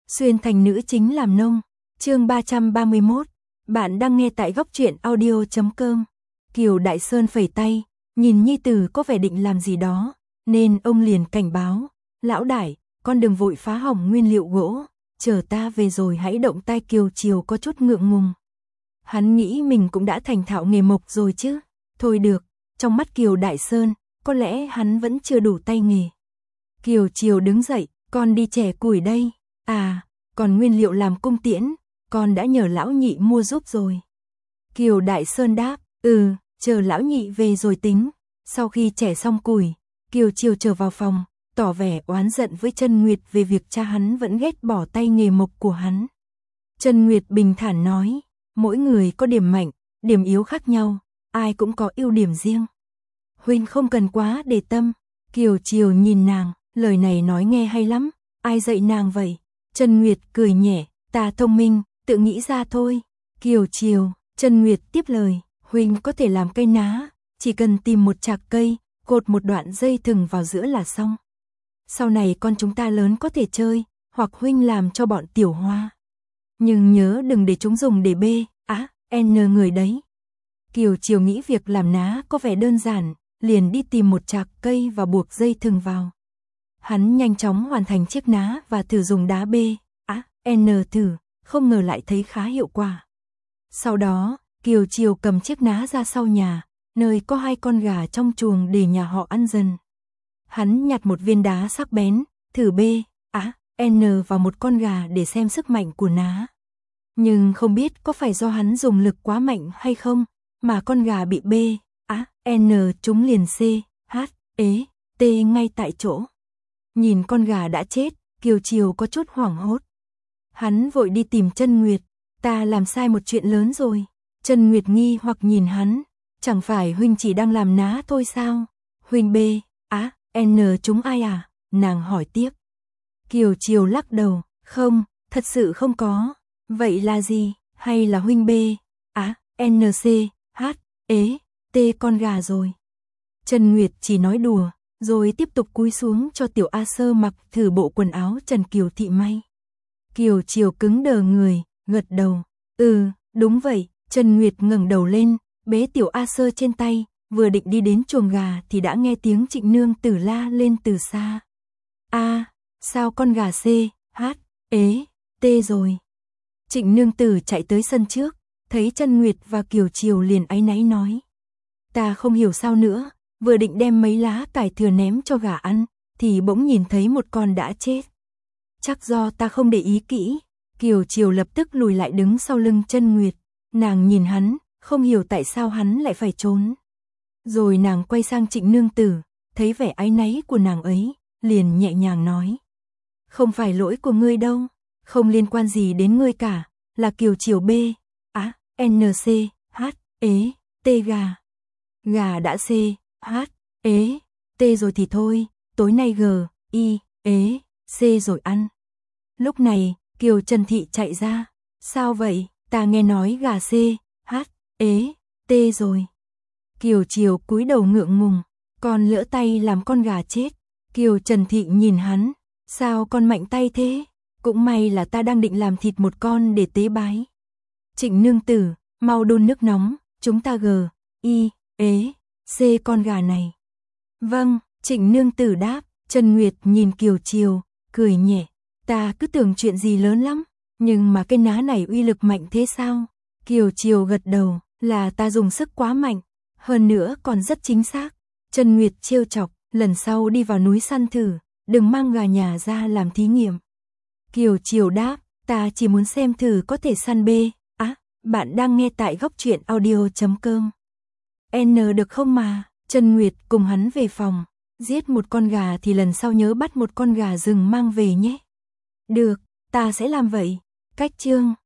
Xuyên thành nữ chính làm nông. Chương 331. Bạn đang nghe tại góc truyện audio.com. Kiều Đại Sơn phẩy tay, nhìn nhi tử có vẻ định làm gì đó, nên ông liền cảnh báo, lão đại, con đừng vội phá hỏng nguyên liệu gỗ, chờ ta về rồi hãy động tay. Kiều Chiều có chút ngượng ngùng. Hắn nghĩ mình cũng đã thành thạo nghề mộc rồi chứ. Thôi được, trong mắt Kiều Đại Sơn, có lẽ hắn vẫn chưa đủ tay nghề. Kiều Chiều đứng dậy, con đi chẻ củi đây. À, còn nguyên liệu làm cung tiễn, con đã nhờ lão nhị mua giúp rồi. Kiều Đại Sơn đáp, chờ lão nhị về rồi tính. Sau khi chẻ xong củi, Kiều Chiều trở vào phòng, tỏ vẻ oán giận với Trân Nguyệt về việc cha hắn vẫn ghét bỏ tay nghề mộc của hắn. Trân Nguyệt bình thản nói, mỗi người có điểm mạnh, điểm yếu khác nhau, ai cũng có ưu điểm riêng. Huynh không cần quá để tâm. Kiều Chiều nhìn nàng, lời này nói nghe hay lắm, ai dạy nàng vậy? Trân Nguyệt cười nhẹ, ta thông minh, tự nghĩ ra thôi. Kiều Chiều, Trân Nguyệt tiếp lời, huynh có thể làm cây ná, chỉ cần tìm một chạc cây, cột một đoạn dây thừng vào giữa là xong. Sau này con chúng ta lớn có thể chơi, hoặc huynh làm cho bọn Tiểu Hoa. Nhưng nhớ đừng để chúng dùng để bê, n người đấy. Kiều Chiều nghĩ việc làm ná có vẻ đơn giản, liền đi tìm một chạc cây và buộc dây thừng vào. Hắn nhanh chóng hoàn thành chiếc ná và thử dùng đá bê, thử, không ngờ lại thấy khá hiệu quả. Sau đó, Kiều Chiều cầm chiếc ná ra sau nhà, nơi có 2 con gà trong chuồng để nhà họ ăn dần. Hắn nhặt một viên đá sắc bén, thử bê, vào một con gà để xem sức mạnh của ná. Nhưng không biết có phải do hắn dùng lực quá mạnh hay không, mà con gà bị bê, chúng liền t ngay tại chỗ. Nhìn con gà đã chết, Kiều Chiều có chút hoảng hốt. Hắn vội đi tìm Trân Nguyệt, ta làm sai một chuyện lớn rồi. Trân Nguyệt nghi hoặc nhìn hắn, chẳng phải huynh chỉ đang làm ná thôi sao? Huynh bê, chúng ai à? Nàng hỏi tiếp. Kiều Chiều lắc đầu, không, thật sự không có. Vậy là gì? Hay là huynh bê, con gà rồi. Trân Nguyệt chỉ nói đùa, rồi tiếp tục cúi xuống cho Tiểu A Sơ mặc thử bộ quần áo Trần Kiều Thị may. Kiều Chiều cứng đờ người, gật đầu, đúng vậy. Trân Nguyệt ngẩng đầu lên, bế Tiểu A Sơ trên tay, vừa định đi đến chuồng gà thì đã nghe tiếng Trịnh Nương Tử la lên từ xa. Sao con gà rồi? Trịnh Nương Tử chạy tới sân trước, thấy Trân Nguyệt và Kiều Chiều liền áy náy nói. Ta không hiểu sao nữa, vừa định đem mấy lá cải thừa ném cho gà ăn, thì bỗng nhìn thấy một con đã chết. Chắc do ta không để ý kỹ. Kiều Chiều lập tức lùi lại đứng sau lưng Trân Nguyệt. Nàng nhìn hắn, không hiểu tại sao hắn lại phải trốn. Rồi nàng quay sang Trịnh Nương Tử, thấy vẻ áy náy của nàng ấy, liền nhẹ nhàng nói. Không phải lỗi của ngươi đâu, không liên quan gì đến ngươi cả, là Kiều Chiều bê, gà. Gà đã rồi thì thôi, tối nay rồi ăn. Lúc này, Kiều Trần Thị chạy ra, sao vậy, ta nghe nói gà rồi. Kiều Chiều cúi đầu ngượng ngùng, con lỡ tay làm con gà chết. Kiều Trần Thị nhìn hắn, sao con mạnh tay thế? Cũng may là ta đang định làm thịt một con để tế bái. Trịnh Nương Tử, mau đun nước nóng, chúng ta con gà này. Vâng, Trịnh Nương Tử đáp. Trân Nguyệt nhìn Kiều Chiều, cười nhẹ, ta cứ tưởng chuyện gì lớn lắm, nhưng mà cái ná này uy lực mạnh thế sao? Kiều Chiều gật đầu, là ta dùng sức quá mạnh, hơn nữa còn rất chính xác. Trân Nguyệt trêu chọc, lần sau đi vào núi săn thử, đừng mang gà nhà ra làm thí nghiệm. Kiều Chiều đáp, ta chỉ muốn xem thử có thể săn bê. Bạn đang nghe tại góc truyện audio.com. Được không mà? Trân Nguyệt cùng hắn về phòng, giết một con gà thì lần sau nhớ bắt một con gà rừng mang về nhé. Được, ta sẽ làm vậy. Cách chương